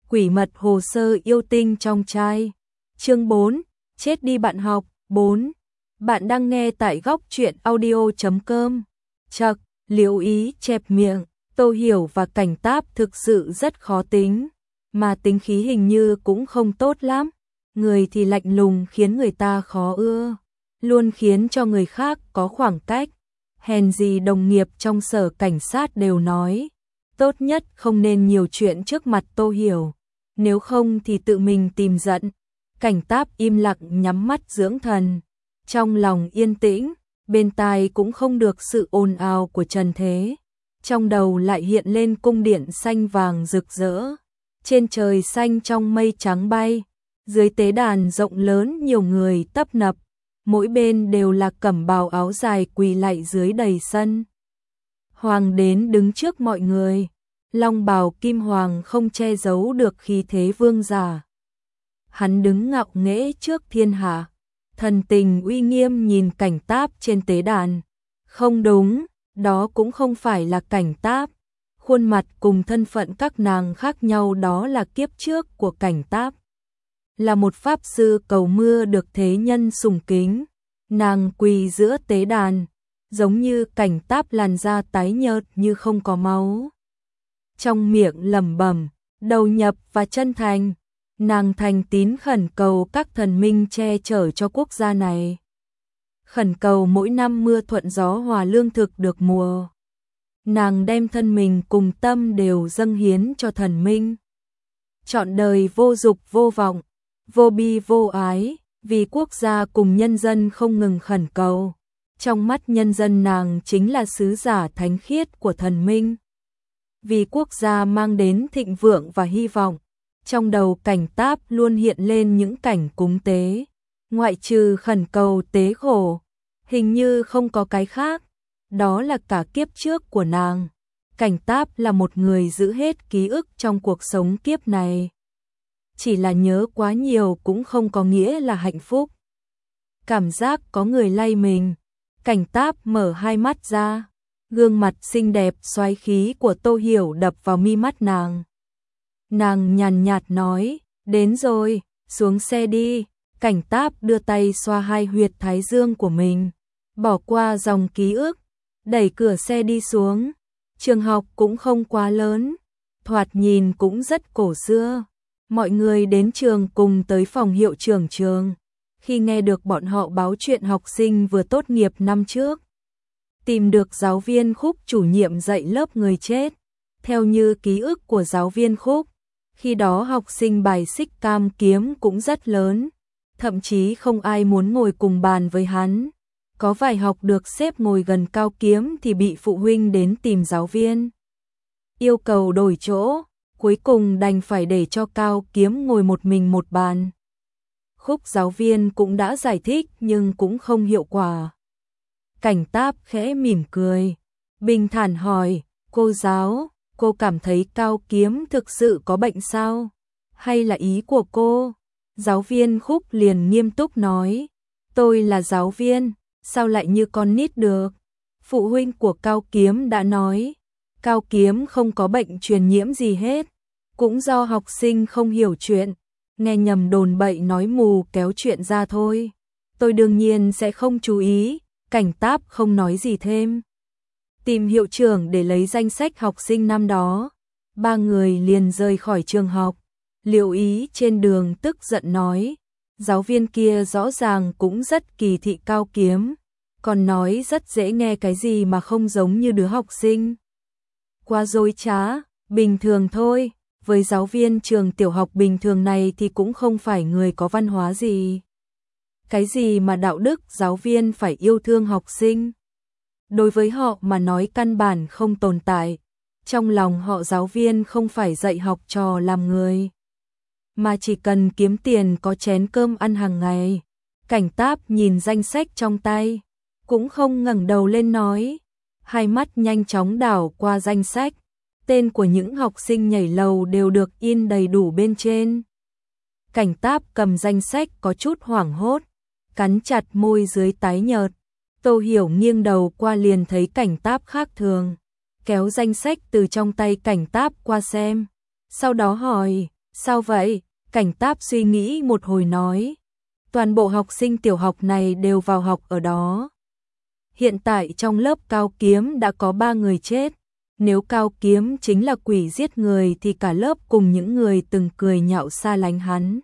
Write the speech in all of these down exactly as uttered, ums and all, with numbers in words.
Quỷ mật hồ sơ yêu tinh trong trai. Chương bốn, chết đi bạn học. bốn. Bạn đang nghe tại góc truyện audio chấm com. Chậc, Liễu Ý chẹp miệng, Tô Hiểu và Cảnh Táp thực sự rất khó tính, mà tính khí hình như cũng không tốt lắm. Người thì lạnh lùng khiến người ta khó ưa, luôn khiến cho người khác có khoảng cách. Hèn gì đồng nghiệp trong sở cảnh sát đều nói, tốt nhất không nên nhiều chuyện trước mặt Tô Hiểu, nếu không thì tự mình tìm giận. Cảnh Táp im lặng nhắm mắt dưỡng thần, trong lòng yên tĩnh, bên tai cũng không được sự ồn ào của trần thế. Trong đầu lại hiện lên cung điện xanh vàng rực rỡ, trên trời xanh trong mây trắng bay, dưới tế đàn rộng lớn nhiều người tấp nập, mỗi bên đều là cẩm bào áo dài quỳ lạy dưới đầy sân. Hoàng đến đứng trước mọi người, long bào kim hoàng không che giấu được khí thế vương giả. Hắn đứng ngạo nghễ trước thiên hạ, thần tình uy nghiêm nhìn Cảnh Táp trên tế đàn. Không đúng, đó cũng không phải là Cảnh Táp. Khuôn mặt cùng thân phận các nàng khác nhau, đó là kiếp trước của Cảnh Táp. Là một pháp sư cầu mưa được thế nhân sùng kính. Nàng quỳ giữa tế đàn, giống như Cảnh Táp làn da tái nhợt như không có máu. Trong miệng lẩm bẩm, đầu nhập và chân thành. Nàng thành tín khẩn cầu các thần minh che chở cho quốc gia này. Khẩn cầu mỗi năm mưa thuận gió hòa lương thực được mùa. Nàng đem thân mình cùng tâm đều dâng hiến cho thần minh. Trọn đời vô dục vô vọng, vô bi vô ái, vì quốc gia cùng nhân dân không ngừng khẩn cầu. Trong mắt nhân dân nàng chính là sứ giả thánh khiết của thần minh. Vì quốc gia mang đến thịnh vượng và hy vọng. Trong đầu Cảnh Táp luôn hiện lên những cảnh cúng tế, ngoại trừ khẩn cầu tế khổ, hình như không có cái khác. Đó là cả kiếp trước của nàng. Cảnh Táp là một người giữ hết ký ức trong cuộc sống kiếp này. Chỉ là nhớ quá nhiều cũng không có nghĩa là hạnh phúc. Cảm giác có người lay mình. Cảnh Táp mở hai mắt ra, gương mặt xinh đẹp xoáy khí của Tô Hiểu đập vào mi mắt nàng. Nàng nhàn nhạt nói, đến rồi, xuống xe đi. Cảnh Táp đưa tay xoa hai huyệt thái dương của mình, bỏ qua dòng ký ức, đẩy cửa xe đi xuống. Trường học cũng không quá lớn, thoạt nhìn cũng rất cổ xưa. Mọi người đến trường cùng tới phòng hiệu trưởng trường, khi nghe được bọn họ báo chuyện học sinh vừa tốt nghiệp năm trước tìm được giáo viên Khúc chủ nhiệm dạy lớp người chết. Theo như ký ức của giáo viên Khúc, khi đó học sinh bài xích Cam Kiếm cũng rất lớn, thậm chí không ai muốn ngồi cùng bàn với hắn. Có vài học được xếp ngồi gần Cao Kiếm thì bị phụ huynh đến tìm giáo viên, yêu cầu đổi chỗ, cuối cùng đành phải để cho Cao Kiếm ngồi một mình một bàn. Khúc giáo viên cũng đã giải thích nhưng cũng không hiệu quả. Cảnh Táp khẽ mỉm cười, bình thản hỏi, cô giáo, cô cảm thấy Cao Kiếm thực sự có bệnh sao? Hay là ý của cô? Giáo viên Khúc liền nghiêm túc nói, tôi là giáo viên, sao lại như con nít được? Phụ huynh của Cao Kiếm đã nói, Cao Kiếm không có bệnh truyền nhiễm gì hết, cũng do học sinh không hiểu chuyện, nghe nhầm đồn bậy nói mù kéo chuyện ra thôi. Tôi đương nhiên sẽ không chú ý. Cảnh Táp không nói gì thêm. Tìm hiệu trưởng để lấy danh sách học sinh năm đó. Ba người liền rời khỏi trường học. Liễu Ý trên đường tức giận nói, giáo viên kia rõ ràng cũng rất kỳ thị Cao Kiếm, còn nói rất dễ nghe cái gì mà không giống như đứa học sinh. Quá dối trá, bình thường thôi, với giáo viên trường tiểu học bình thường này thì cũng không phải người có văn hóa gì. Cái gì mà đạo đức giáo viên phải yêu thương học sinh? Đối với họ mà nói căn bản không tồn tại. Trong lòng họ giáo viên không phải dạy học trò làm người, mà chỉ cần kiếm tiền có chén cơm ăn hàng ngày. Cảnh Táp nhìn danh sách trong tay, cũng không ngẩng đầu lên nói, hai mắt nhanh chóng đảo qua danh sách. Tên của những học sinh nhảy lầu đều được in đầy đủ bên trên. Cảnh Táp cầm danh sách có chút hoảng hốt, cắn chặt môi dưới tái nhợt. Tô Hiểu nghiêng đầu qua liền thấy Cảnh Táp khác thường, kéo danh sách từ trong tay Cảnh Táp qua xem, sau đó hỏi, Sao vậy? Cảnh Táp suy nghĩ một hồi nói. Toàn bộ học sinh tiểu học này đều vào học ở đó. Hiện tại trong lớp Cao Kiếm đã có ba người chết. Nếu Cao Kiếm chính là quỷ giết người thì cả lớp cùng những người từng cười nhạo xa lánh hắn.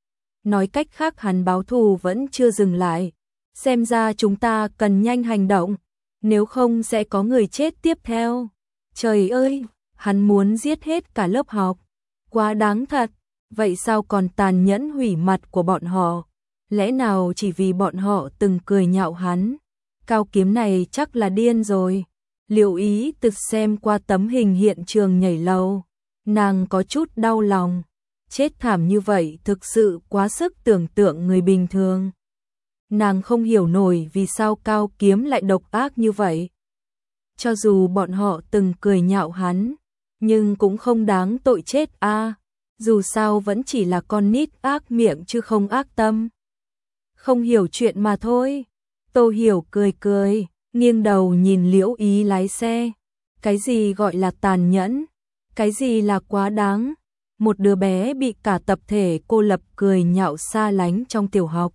Nói cách khác hắn báo thù vẫn chưa dừng lại. Xem ra chúng ta cần nhanh hành động, nếu không sẽ có người chết tiếp theo. Trời ơi, hắn muốn giết hết cả lớp học. Quá đáng thật, vậy sao còn tàn nhẫn hủy mặt của bọn họ? Lẽ nào chỉ vì bọn họ từng cười nhạo hắn? Cao Kiếm này chắc là điên rồi. Liệu Ý tự xem qua tấm hình hiện trường nhảy lầu, nàng có chút đau lòng. Chết thảm như vậy thực sự quá sức tưởng tượng người bình thường. Nàng không hiểu nổi vì sao Cao Kiếm lại độc ác như vậy. Cho dù bọn họ từng cười nhạo hắn, nhưng cũng không đáng tội chết a. À, dù sao vẫn chỉ là con nít ác miệng chứ không ác tâm. Không hiểu chuyện mà thôi. Tô Hiểu cười cười, nghiêng đầu nhìn Liễu Ý lái xe. Cái gì gọi là tàn nhẫn? Cái gì là quá đáng? Một đứa bé bị cả tập thể cô lập cười nhạo xa lánh trong tiểu học.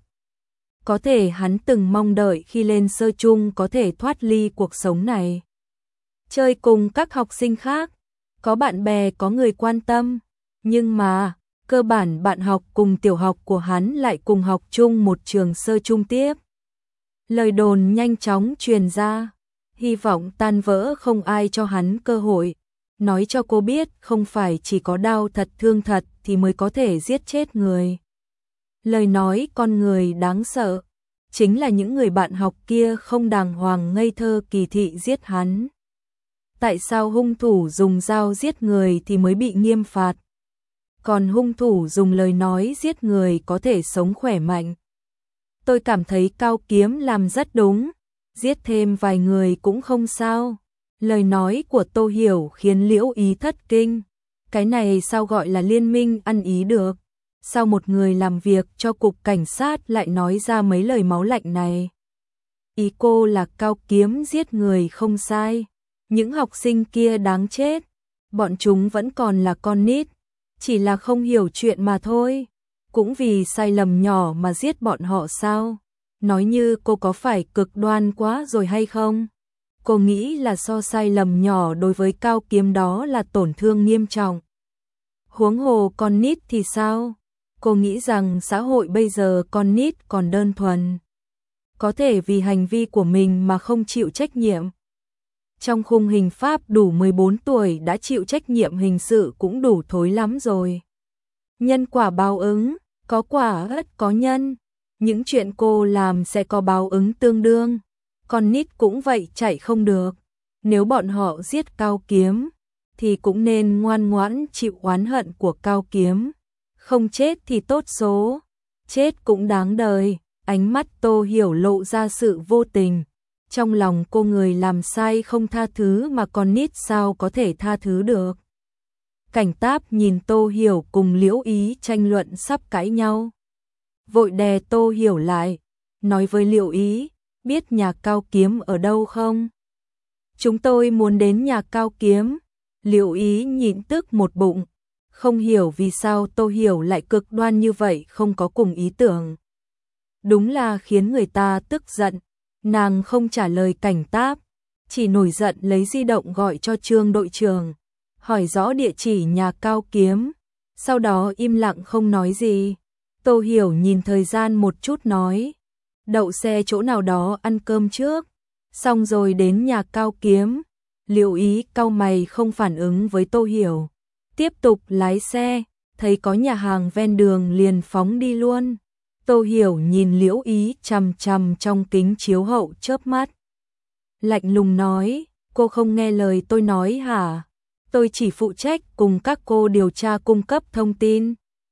Có thể hắn từng mong đợi khi lên sơ chung có thể thoát ly cuộc sống này. Chơi cùng các học sinh khác, có bạn bè có người quan tâm. Nhưng mà, cơ bản bạn học cùng tiểu học của hắn lại cùng học chung một trường sơ chung tiếp. Lời đồn nhanh chóng truyền ra, hy vọng tan vỡ không ai cho hắn cơ hội. Nói cho cô biết không phải chỉ có đau thật thương thật thì mới có thể giết chết người. Lời nói con người đáng sợ, chính là những người bạn học kia không đàng hoàng ngây thơ kỳ thị giết hắn. Tại sao hung thủ dùng dao giết người thì mới bị nghiêm phạt? Còn hung thủ dùng lời nói giết người có thể sống khỏe mạnh. Tôi cảm thấy Cao Kiếm làm rất đúng, giết thêm vài người cũng không sao. Lời nói của Tô Hiểu khiến Liễu Ý thất kinh. Cái này sao gọi là liên minh ăn ý được? Sao một người làm việc cho cục cảnh sát lại nói ra mấy lời máu lạnh này? Ý cô là Cao Kiếm giết người không sai. Những học sinh kia đáng chết. Bọn chúng vẫn còn là con nít, chỉ là không hiểu chuyện mà thôi. Cũng vì sai lầm nhỏ mà giết bọn họ sao? Nói như cô có phải cực đoan quá rồi hay không? Cô nghĩ là so sai lầm nhỏ đối với Cao Kiếm đó là tổn thương nghiêm trọng. Huống hồ con nít thì sao? Cô nghĩ rằng xã hội bây giờ con nít còn đơn thuần, có thể vì hành vi của mình mà không chịu trách nhiệm. Trong khung hình pháp đủ mười bốn tuổi đã chịu trách nhiệm hình sự cũng đủ thối lắm rồi. Nhân quả báo ứng, có quả ắt có nhân. Những chuyện cô làm sẽ có báo ứng tương đương. Con nít cũng vậy chạy không được. Nếu bọn họ giết Cao Kiếm, thì cũng nên ngoan ngoãn chịu oán hận của Cao Kiếm. Không chết thì tốt số, chết cũng đáng đời. Ánh mắt Tô Hiểu lộ ra sự vô tình. Trong lòng cô người làm sai không tha thứ mà con nít sao có thể tha thứ được. Cảnh Táp nhìn Tô Hiểu cùng Liễu Ý tranh luận sắp cãi nhau. Vội đè Tô Hiểu lại, nói với Liễu Ý, biết nhà Cao Kiếm ở đâu không? Chúng tôi muốn đến nhà Cao Kiếm. Liễu Ý nhịn tức một bụng, không hiểu vì sao Tô Hiểu lại cực đoan như vậy, không có cùng ý tưởng. Đúng là khiến người ta tức giận. Nàng không trả lời Cảnh Táp, chỉ nổi giận lấy di động gọi cho Trương đội trưởng, hỏi rõ địa chỉ nhà Cao Kiếm, sau đó im lặng không nói gì. Tô Hiểu nhìn thời gian một chút nói, đậu xe chỗ nào đó ăn cơm trước, xong rồi đến nhà Cao Kiếm. Liễu Ý cau mày không phản ứng với Tô Hiểu, tiếp tục lái xe, thấy có nhà hàng ven đường liền phóng đi luôn. Tô Hiểu nhìn Liễu Ý chằm chằm trong kính chiếu hậu chớp mắt. Lạnh lùng nói, cô không nghe lời tôi nói hả? Tôi chỉ phụ trách cùng các cô điều tra cung cấp thông tin.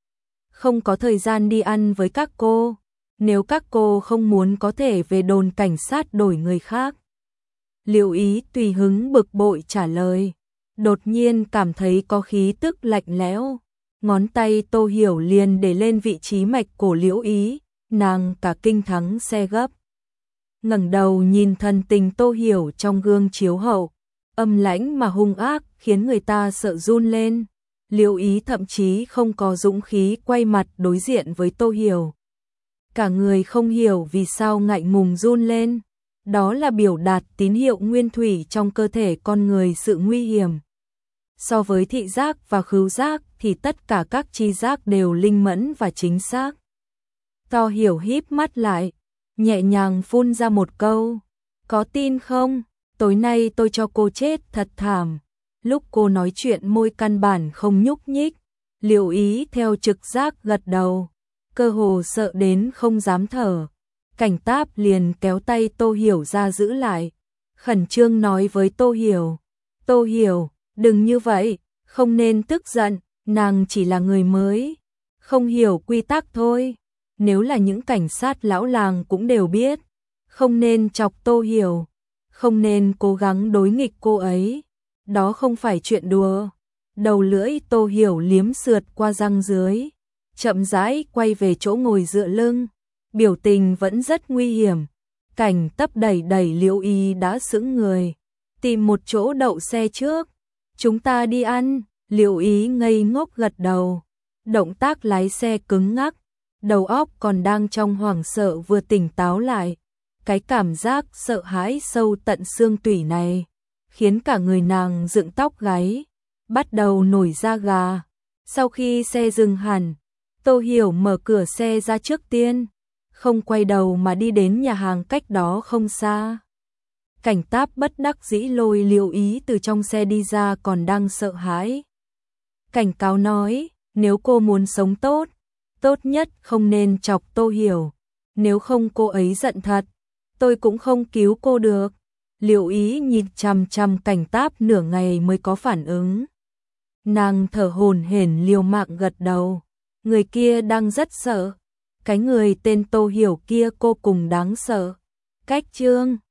Không có thời gian đi ăn với các cô. Nếu các cô không muốn có thể về đồn cảnh sát đổi người khác. Liễu Ý tùy hứng bực bội trả lời. Đột nhiên cảm thấy có khí tức lạnh lẽo. Ngón tay Tô Hiểu liền để lên vị trí mạch cổ Liễu Ý, nàng cả kinh thắng xe gấp. Ngẩng đầu nhìn thần tình Tô Hiểu trong gương chiếu hậu, âm lãnh mà hung ác khiến người ta sợ run lên. Liễu Ý thậm chí không có dũng khí quay mặt đối diện với Tô Hiểu. Cả người không hiểu vì sao ngại ngùng run lên. Đó là biểu đạt tín hiệu nguyên thủy trong cơ thể con người sự nguy hiểm. So với thị giác và khứu giác thì tất cả các chi giác đều linh mẫn và chính xác. Tô Hiểu híp mắt lại, nhẹ nhàng phun ra một câu. Có tin không? Tối nay tôi cho cô chết thật thảm. Lúc cô nói chuyện môi căn bản không nhúc nhích. Liễu Ý theo trực giác gật đầu. Cơ hồ sợ đến không dám thở. Cảnh Táp liền kéo tay Tô Hiểu ra giữ lại. Khẩn trương nói với Tô Hiểu. Tô Hiểu, đừng như vậy, không nên tức giận, nàng chỉ là người mới. Không hiểu quy tắc thôi. Nếu là những cảnh sát lão làng cũng đều biết. Không nên chọc Tô Hiểu. Không nên cố gắng đối nghịch cô ấy. Đó không phải chuyện đùa. Đầu lưỡi Tô Hiểu liếm sượt qua răng dưới. Chậm rãi quay về chỗ ngồi dựa lưng. Biểu tình vẫn rất nguy hiểm. Cảnh Táp đẩy đẩy Liễu Ý đã sững người. Tìm một chỗ đậu xe trước. Chúng ta đi ăn. Liễu Ý ngây ngốc gật đầu. Động tác lái xe cứng ngắc. Đầu óc còn đang trong hoảng sợ vừa tỉnh táo lại. Cái cảm giác sợ hãi sâu tận xương tủy này khiến cả người nàng dựng tóc gáy, bắt đầu nổi da gà. Sau khi xe dừng hẳn, Tô Hiểu mở cửa xe ra trước tiên, không quay đầu mà đi đến nhà hàng cách đó không xa. Cảnh Táp bất đắc dĩ lôi Liễu Ý từ trong xe đi ra còn đang sợ hãi. Cảnh cáo nói, nếu cô muốn sống tốt, tốt nhất không nên chọc Tô Hiểu, nếu không cô ấy giận thật, tôi cũng không cứu cô được. Liễu Ý nhìn chằm chằm Cảnh Táp nửa ngày mới có phản ứng. Nàng thở hổn hển liều mạng gật đầu. Người kia đang rất sợ. Cái người tên Tô Hiểu kia cô cùng đáng sợ. Cách Trương